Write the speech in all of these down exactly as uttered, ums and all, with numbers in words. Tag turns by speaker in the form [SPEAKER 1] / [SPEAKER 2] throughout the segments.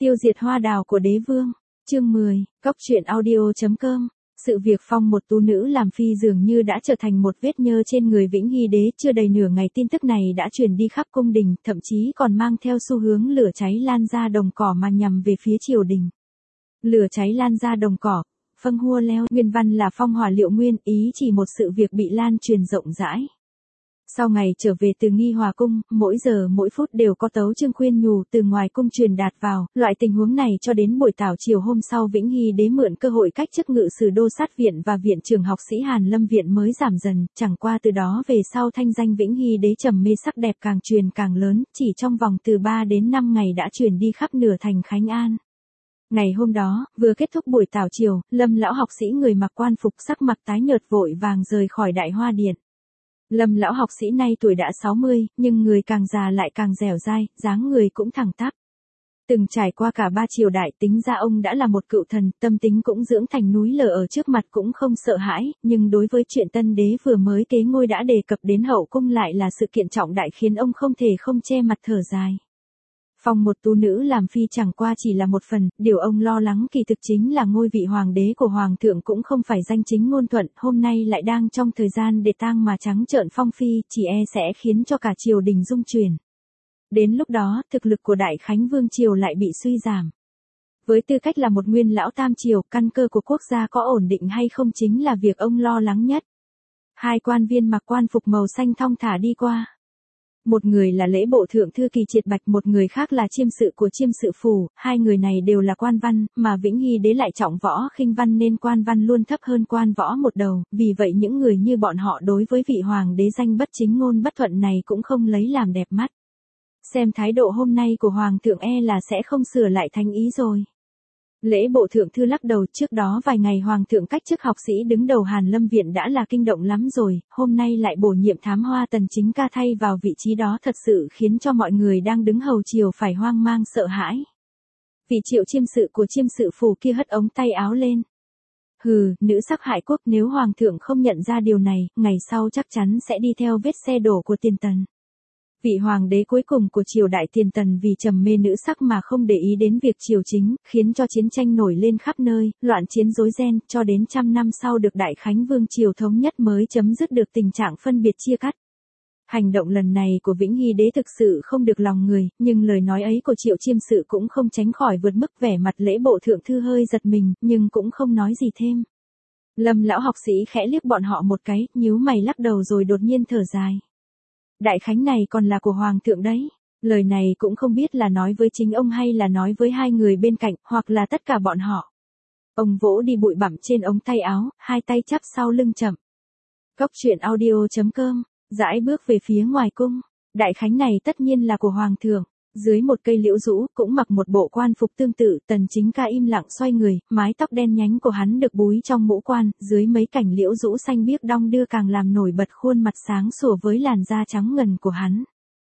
[SPEAKER 1] Tiêu diệt hoa đào của đế vương. Chương mười, Cốc truyện audio chấm com. Sự việc phong một tú nữ làm phi dường như đã trở thành một vết nhơ trên người Vĩnh Hy đế, chưa đầy nửa ngày tin tức này đã truyền đi khắp cung đình, thậm chí còn mang theo xu hướng lửa cháy lan ra đồng cỏ mà nhằm về phía triều đình. Lửa cháy lan ra đồng cỏ, phâng hua leo, nguyên văn là phong hỏa liệu nguyên, ý chỉ một sự việc bị lan truyền rộng rãi. Sau ngày trở về từ nghi hòa cung, mỗi giờ mỗi phút đều có tấu chương khuyên nhủ từ ngoài cung truyền đạt vào, loại tình huống này cho đến buổi tảo chiều hôm sau Vĩnh Hy đế mượn cơ hội cách chức ngự sử đô sát viện và viện trưởng học sĩ Hàn Lâm viện mới giảm dần, chẳng qua từ đó về sau thanh danh Vĩnh Hy đế trầm mê sắc đẹp càng truyền càng lớn, chỉ trong vòng từ ba đến năm ngày đã truyền đi khắp nửa thành Khánh An. Ngày hôm đó, vừa kết thúc buổi tảo chiều, Lâm lão học sĩ người mặc quan phục sắc mặt tái nhợt vội vàng rời khỏi Đại Hoa Điện. Lâm lão học sĩ nay tuổi đã sáu mươi, nhưng người càng già lại càng dẻo dai, dáng người cũng thẳng tắp. Từng trải qua cả ba triều đại, tính ra ông đã là một cựu thần, tâm tính cũng dưỡng thành núi lở, ở trước mặt cũng không sợ hãi, nhưng đối với chuyện tân đế vừa mới kế ngôi đã đề cập đến hậu cung lại là sự kiện trọng đại khiến ông không thể không che mặt thở dài. Phong một tú nữ làm phi chẳng qua chỉ là một phần, điều ông lo lắng kỳ thực chính là ngôi vị hoàng đế của hoàng thượng cũng không phải danh chính ngôn thuận, hôm nay lại đang trong thời gian để tang mà trắng trợn phong phi, chỉ e sẽ khiến cho cả triều đình rung chuyển. Đến lúc đó, thực lực của Đại Khánh Vương triều lại bị suy giảm. Với tư cách là một nguyên lão tam triều, căn cơ của quốc gia có ổn định hay không chính là việc ông lo lắng nhất. Hai quan viên mặc quan phục màu xanh thong thả đi qua. Một người là lễ bộ thượng thư Kỳ Triệt Bạch, một người khác là chiêm sự của chiêm sự phủ, hai người này đều là quan văn, mà Vĩnh Hy đế lại trọng võ khinh văn nên quan văn luôn thấp hơn quan võ một đầu, vì vậy những người như bọn họ đối với vị hoàng đế danh bất chính ngôn bất thuận này cũng không lấy làm đẹp mắt. Xem thái độ hôm nay của hoàng thượng e là sẽ không sửa lại thánh ý rồi. Lễ bộ thượng thư lắc đầu, trước đó vài ngày hoàng thượng cách chức học sĩ đứng đầu Hàn Lâm viện đã là kinh động lắm rồi, hôm nay lại bổ nhiệm thám hoa Tần Chính Ca thay vào vị trí đó thật sự khiến cho mọi người đang đứng hầu triều phải hoang mang sợ hãi. Vị triệu chiêm sự của chiêm sự phủ kia hất ống tay áo lên. Hừ, nữ sắc hại quốc, nếu hoàng thượng không nhận ra điều này, ngày sau chắc chắn sẽ đi theo vết xe đổ của Tiền Tần. Vị hoàng đế cuối cùng của triều đại Tiền Tần vì trầm mê nữ sắc mà không để ý đến việc triều chính, khiến cho chiến tranh nổi lên khắp nơi, loạn chiến rối ren, cho đến trăm năm sau được Đại Khánh Vương triều thống nhất mới chấm dứt được tình trạng phân biệt chia cắt. Hành động lần này của Vĩnh Hy đế thực sự không được lòng người, nhưng lời nói ấy của triệu chiêm sự cũng không tránh khỏi vượt mức, vẻ mặt lễ bộ thượng thư hơi giật mình, nhưng cũng không nói gì thêm. Lâm lão học sĩ khẽ liếc bọn họ một cái, nhíu mày lắc đầu rồi đột nhiên thở dài. Đại Khánh này còn là của hoàng thượng đấy. Lời này cũng không biết là nói với chính ông hay là nói với hai người bên cạnh, hoặc là tất cả bọn họ. Ông vỗ đi bụi bặm trên ống tay áo, hai tay chắp sau lưng chậm. Cốc truyện audio chấm com, dãi bước về phía ngoài cung. Đại Khánh này tất nhiên là của hoàng thượng. Dưới một cây liễu rũ, cũng mặc một bộ quan phục tương tự, Tần Chính Ca im lặng xoay người, mái tóc đen nhánh của hắn được búi trong mũ quan, dưới mấy cảnh liễu rũ xanh biếc đong đưa càng làm nổi bật khuôn mặt sáng sủa với làn da trắng ngần của hắn.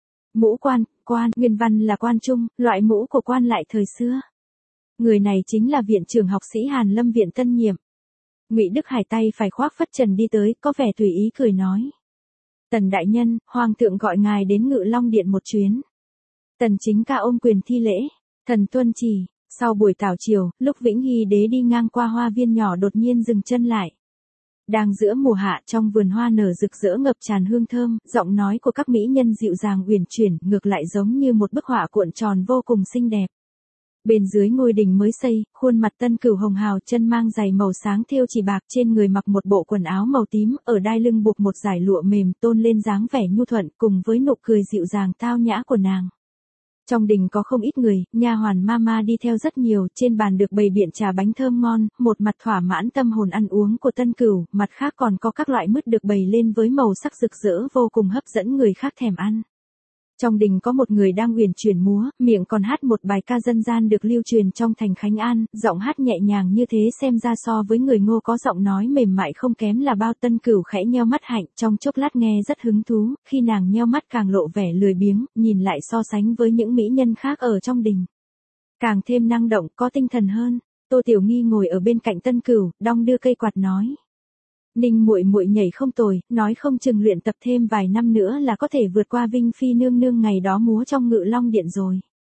[SPEAKER 1] Mũ quan, quan, nguyên văn là quan trung, loại mũ của quan lại thời xưa. Người này chính là viện trưởng học sĩ Hàn Lâm viện tân nhiệm. Ngụy Đức Hải tay phải khoác phất trần đi tới, có vẻ tùy ý cười nói. Tần đại nhân, hoàng thượng gọi ngài đến Ngự Long điện một chuyến. Tần Chính Ca ôm quyền thi lễ, thần tuân chỉ. Sau buổi tảo chiều, lúc Vĩnh Hy đế đi ngang qua hoa viên nhỏ đột nhiên dừng chân lại. Đang giữa mùa hạ, trong vườn hoa nở rực rỡ ngập tràn hương thơm, giọng nói của các mỹ nhân dịu dàng uyển chuyển, ngược lại giống như một bức họa cuộn tròn vô cùng xinh đẹp. Bên dưới ngôi đình mới xây, khuôn mặt Tân Cửu hồng hào, chân mang giày màu sáng thêu chỉ bạc, trên người mặc một bộ quần áo màu tím, ở đai lưng buộc một dải lụa mềm, tôn lên dáng vẻ nhu thuận cùng với nụ cười dịu dàng tao nhã của nàng. Trong đình có không ít người, nha hoàn mama đi theo rất nhiều, trên bàn được bày biện trà bánh thơm ngon, một mặt thỏa mãn tâm hồn ăn uống của Tân Cửu, mặt khác còn có các loại mứt được bày lên với màu sắc rực rỡ vô cùng hấp dẫn người khác thèm ăn. Trong đình có một người đang uyển chuyển múa, miệng còn hát một bài ca dân gian được lưu truyền trong thành Khánh An, giọng hát nhẹ nhàng như thế xem ra so với người Ngô có giọng nói mềm mại không kém là bao. Tân Cửu khẽ nheo mắt hạnh, trong chốc lát nghe rất hứng thú, khi nàng nheo mắt càng lộ vẻ lười biếng, nhìn lại so sánh với những mỹ nhân khác ở trong đình. Càng thêm năng động, có tinh thần hơn. Tô Tiểu Nghi ngồi ở bên cạnh Tân Cửu, đong đưa cây quạt nói. Ninh muội muội nhảy không tồi, nói không chừng luyện tập thêm vài năm nữa là có thể vượt qua Vinh Phi nương nương ngày đó múa trong Ngự Long điện rồi.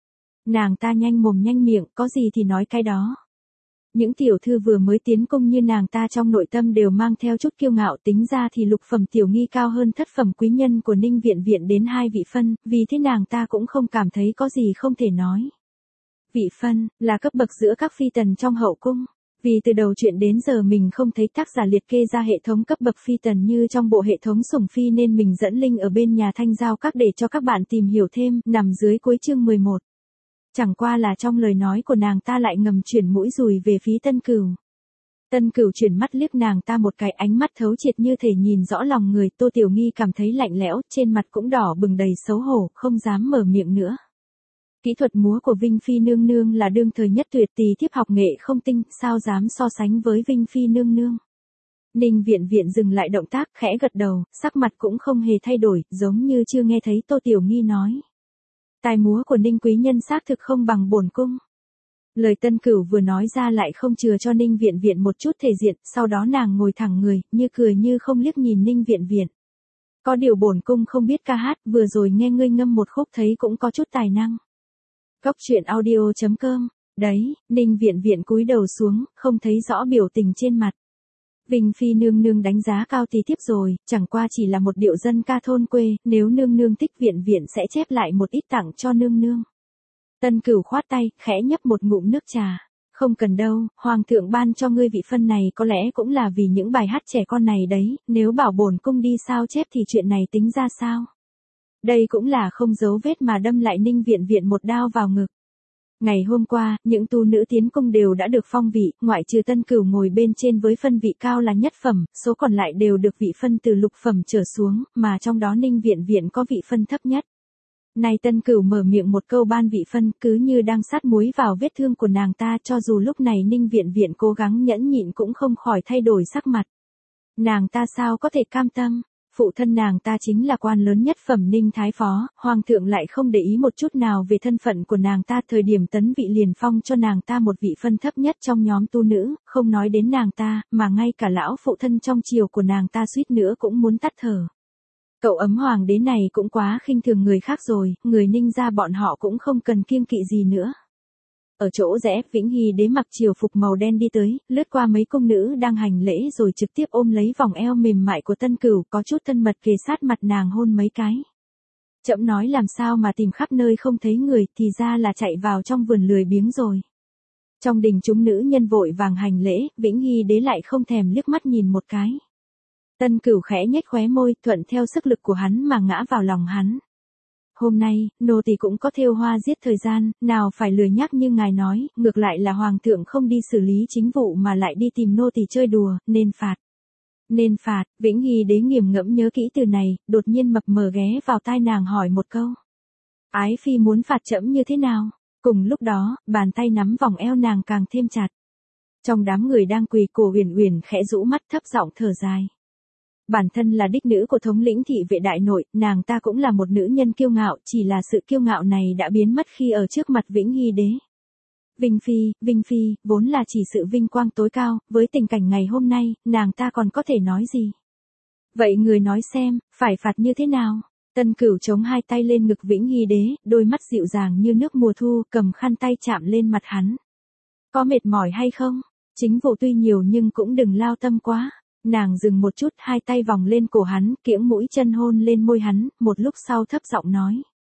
[SPEAKER 1] Nàng ta nhanh mồm nhanh miệng, có gì thì nói cái đó. Những tiểu thư vừa mới tiến cung như nàng ta trong nội tâm đều mang theo chút kiêu ngạo, tính ra thì lục phẩm tiểu nghi cao hơn thất phẩm quý nhân của Ninh Viện Viện đến hai vị phân, vì thế nàng ta cũng không cảm thấy có gì không thể nói. Vị phân, là cấp bậc giữa các phi tần trong hậu cung. Vì từ đầu chuyện đến giờ mình không thấy tác giả liệt kê ra hệ thống cấp bậc phi tần như trong bộ hệ thống sủng phi nên mình dẫn link ở bên nhà Thanh Giao Các để cho các bạn tìm hiểu thêm, nằm dưới cuối chương mười một. Chẳng qua là trong lời nói của nàng ta lại ngầm chuyển mũi dùi về phía Tân Cửu. Tân Cửu chuyển mắt liếc nàng ta một cái, ánh mắt thấu triệt như thể nhìn rõ lòng người. Tô Tiểu Nghi cảm thấy lạnh lẽo, trên mặt cũng đỏ bừng đầy xấu hổ, không dám mở miệng nữa. Kỹ thuật múa của Vinh Phi nương nương là đương thời nhất tuyệt, tỳ thiếp học nghệ không tinh, sao dám so sánh với Vinh Phi nương nương. Ninh Viện Viện dừng lại động tác, khẽ gật đầu, sắc mặt cũng không hề thay đổi, giống như chưa nghe thấy Tô Tiểu Nghi nói. Tài múa của Ninh quý nhân xác thực không bằng bổn cung. Lời Tân Cửu vừa nói ra lại không chừa cho Ninh Viện Viện một chút thể diện, sau đó nàng ngồi thẳng người, như cười như không liếc nhìn Ninh Viện Viện. Có điều bổn cung không biết ca hát, vừa rồi nghe ngươi ngâm một khúc thấy cũng có chút tài năng. Góc truyện audio chấm com, đấy, Ninh Viện Viện cúi đầu xuống, không thấy rõ biểu tình trên mặt. Vinh Phi nương nương đánh giá cao tí tiếp rồi, chẳng qua chỉ là một điệu dân ca thôn quê, nếu nương nương thích Viện Viện sẽ chép lại một ít tặng cho nương nương. Tân Cửu khoát tay, khẽ nhấp một ngụm nước trà. Không cần đâu, hoàng thượng ban cho ngươi vị phân này có lẽ cũng là vì những bài hát trẻ con này đấy, nếu bảo bổn cung đi sao chép thì chuyện này tính ra sao? Đây cũng là không giấu vết mà đâm lại Ninh Viện Viện một đao vào ngực. Ngày hôm qua, những tu nữ tiến cung đều đã được phong vị, ngoại trừ Tân Cửu ngồi bên trên với phân vị cao là nhất phẩm, số còn lại đều được vị phân từ lục phẩm trở xuống, mà trong đó Ninh Viện Viện có vị phân thấp nhất. Nay Tân Cửu mở miệng một câu ban vị phân, cứ như đang sát muối vào vết thương của nàng ta, cho dù lúc này Ninh Viện Viện cố gắng nhẫn nhịn cũng không khỏi thay đổi sắc mặt. Nàng ta sao có thể cam tâm? Phụ thân nàng ta chính là quan lớn nhất phẩm Ninh Thái Phó, hoàng thượng lại không để ý một chút nào về thân phận của nàng ta, thời điểm tấn vị liền phong cho nàng ta một vị phân thấp nhất trong nhóm tu nữ, không nói đến nàng ta, mà ngay cả lão phụ thân trong triều của nàng ta suýt nữa cũng muốn tắt thở. Cậu ấm hoàng đế này cũng quá khinh thường người khác rồi, người Ninh gia bọn họ cũng không cần kiêng kỵ gì nữa. Ở chỗ rẽ, Vĩnh Hy đế mặc triều phục màu đen đi tới, lướt qua mấy công nữ đang hành lễ rồi trực tiếp ôm lấy vòng eo mềm mại của Tân Cửu, có chút thân mật kề sát mặt nàng hôn mấy cái. Chậm nói làm sao mà tìm khắp nơi không thấy người, thì ra là chạy vào trong vườn lười biếng rồi. Trong đình chúng nữ nhân vội vàng hành lễ, Vĩnh Hy đế lại không thèm liếc mắt nhìn một cái. Tân Cửu khẽ nhếch khóe môi, thuận theo sức lực của hắn mà ngã vào lòng hắn. Hôm nay, nô tỳ cũng có thêu hoa giết thời gian, nào phải lười nhác như ngài nói, ngược lại là hoàng thượng không đi xử lý chính vụ mà lại đi tìm nô tỳ chơi đùa, nên phạt. Nên phạt, Vĩnh Hy đế nghiền ngẫm nhớ kỹ từ này, đột nhiên mập mờ ghé vào tai nàng hỏi một câu. Ái phi muốn phạt trẫm như thế nào? Cùng lúc đó, bàn tay nắm vòng eo nàng càng thêm chặt. Trong đám người đang quỳ, Cổ Uyển Uyển khẽ rũ mắt thấp giọng thở dài. Bản thân là đích nữ của thống lĩnh thị vệ đại nội, nàng ta cũng là một nữ nhân kiêu ngạo, chỉ là sự kiêu ngạo này đã biến mất khi ở trước mặt Vĩnh Hy đế. Vinh Phi, Vinh Phi, vốn là chỉ sự vinh quang tối cao, với tình cảnh ngày hôm nay, nàng ta còn có thể nói gì? Vậy người nói xem, phải phạt như thế nào? Tân Cửu chống hai tay lên ngực Vĩnh Hy đế, đôi mắt dịu dàng như nước mùa thu, cầm khăn tay chạm lên mặt hắn. Có mệt mỏi hay không? Chính vụ tuy nhiều nhưng cũng đừng lao tâm quá. Nàng dừng một chút, hai tay vòng lên cổ hắn, kiễng mũi chân hôn lên môi hắn, một lúc sau thấp giọng nói.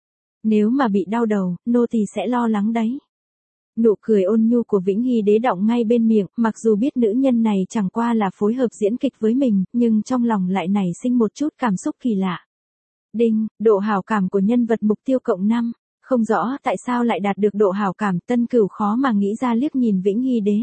[SPEAKER 1] Nếu mà bị đau đầu, nô tỳ sẽ lo lắng đấy. Nụ cười ôn nhu của Vĩnh Hy đế đọng ngay bên miệng, mặc dù biết nữ nhân này chẳng qua là phối hợp diễn kịch với mình, nhưng trong lòng lại nảy sinh một chút cảm xúc kỳ lạ. Đinh, độ hảo cảm của nhân vật mục tiêu cộng năm, không rõ tại sao lại đạt được độ hảo cảm, Tân Cửu khó mà nghĩ ra liếc nhìn Vĩnh Hy đế.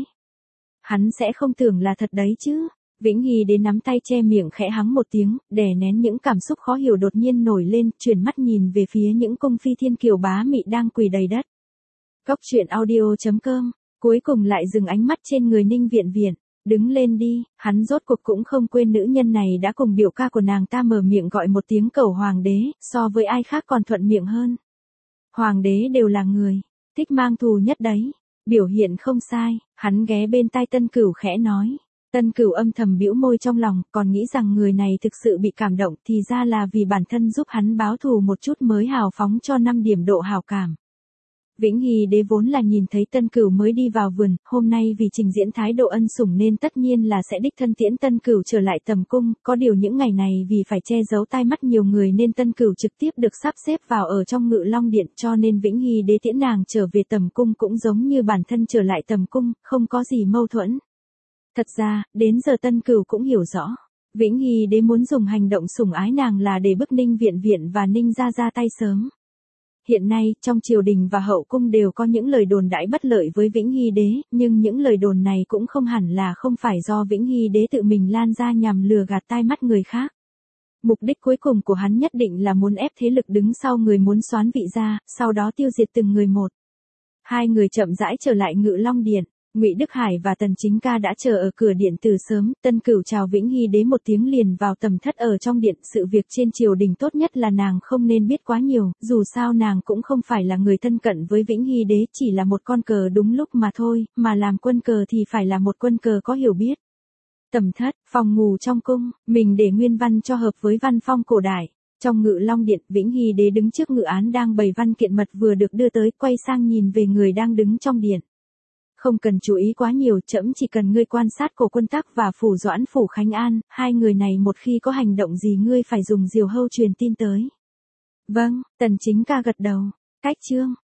[SPEAKER 1] Hắn sẽ không tưởng là thật đấy chứ. Vĩnh Hy đến nắm tay che miệng khẽ hắng một tiếng, đè nén những cảm xúc khó hiểu đột nhiên nổi lên, chuyển mắt nhìn về phía những cung phi thiên kiều bá mị đang quỳ đầy đất. Góc truyện audio chấm com, cuối cùng lại dừng ánh mắt trên người Ninh Viện Viện. Đứng lên đi, hắn rốt cuộc cũng không quên nữ nhân này đã cùng biểu ca của nàng ta mở miệng gọi một tiếng cầu hoàng đế, so với ai khác còn thuận miệng hơn. Hoàng đế đều là người, thích mang thù nhất đấy. Biểu hiện không sai, hắn ghé bên tai Tân Cửu khẽ nói. Tân Cửu âm thầm bĩu môi trong lòng, còn nghĩ rằng người này thực sự bị cảm động, thì ra là vì bản thân giúp hắn báo thù một chút mới hào phóng cho năm điểm độ hảo cảm. Vĩnh Hy đế vốn là nhìn thấy Tân Cửu mới đi vào vườn, hôm nay vì trình diễn thái độ ân sủng nên tất nhiên là sẽ đích thân tiễn Tân Cửu trở lại tầm cung, có điều những ngày này vì phải che giấu tai mắt nhiều người nên Tân Cửu trực tiếp được sắp xếp vào ở trong Ngự Long Điện, cho nên Vĩnh Hy đế tiễn nàng trở về tầm cung cũng giống như bản thân trở lại tầm cung, không có gì mâu thuẫn. Thật ra, đến giờ Tân Cửu cũng hiểu rõ, Vĩnh Hy đế muốn dùng hành động sủng ái nàng là để bức Ninh Viện Viện và Ninh gia ra tay sớm. Hiện nay, trong triều đình và hậu cung đều có những lời đồn đãi bất lợi với Vĩnh Hy đế, nhưng những lời đồn này cũng không hẳn là không phải do Vĩnh Hy đế tự mình lan ra nhằm lừa gạt tai mắt người khác. Mục đích cuối cùng của hắn nhất định là muốn ép thế lực đứng sau người muốn soán vị ra, sau đó tiêu diệt từng người một. Hai người chậm rãi trở lại Ngự Long Điện. Ngụy Đức Hải và Tần Chính Ca đã chờ ở cửa điện từ sớm, Tân Cửu chào Vĩnh Hy đế một tiếng liền vào tầm thất ở trong điện, sự việc trên triều đình tốt nhất là nàng không nên biết quá nhiều, dù sao nàng cũng không phải là người thân cận với Vĩnh Hy đế, chỉ là một con cờ đúng lúc mà thôi, mà làm quân cờ thì phải là một quân cờ có hiểu biết. Tầm thất, phòng ngủ trong cung, mình để nguyên văn cho hợp với văn phong cổ đại. Trong Ngự Long Điện, Vĩnh Hy đế đứng trước ngự án đang bày văn kiện mật vừa được đưa tới, quay sang nhìn về người đang đứng trong điện. Không cần chú ý quá nhiều, trẫm chỉ cần ngươi quan sát Cổ Quân Tắc và Phủ Doãn Phủ Khánh An, hai người này một khi có hành động gì ngươi phải dùng diều hâu truyền tin tới. Vâng, Tần Chính Ca gật đầu. Cách chương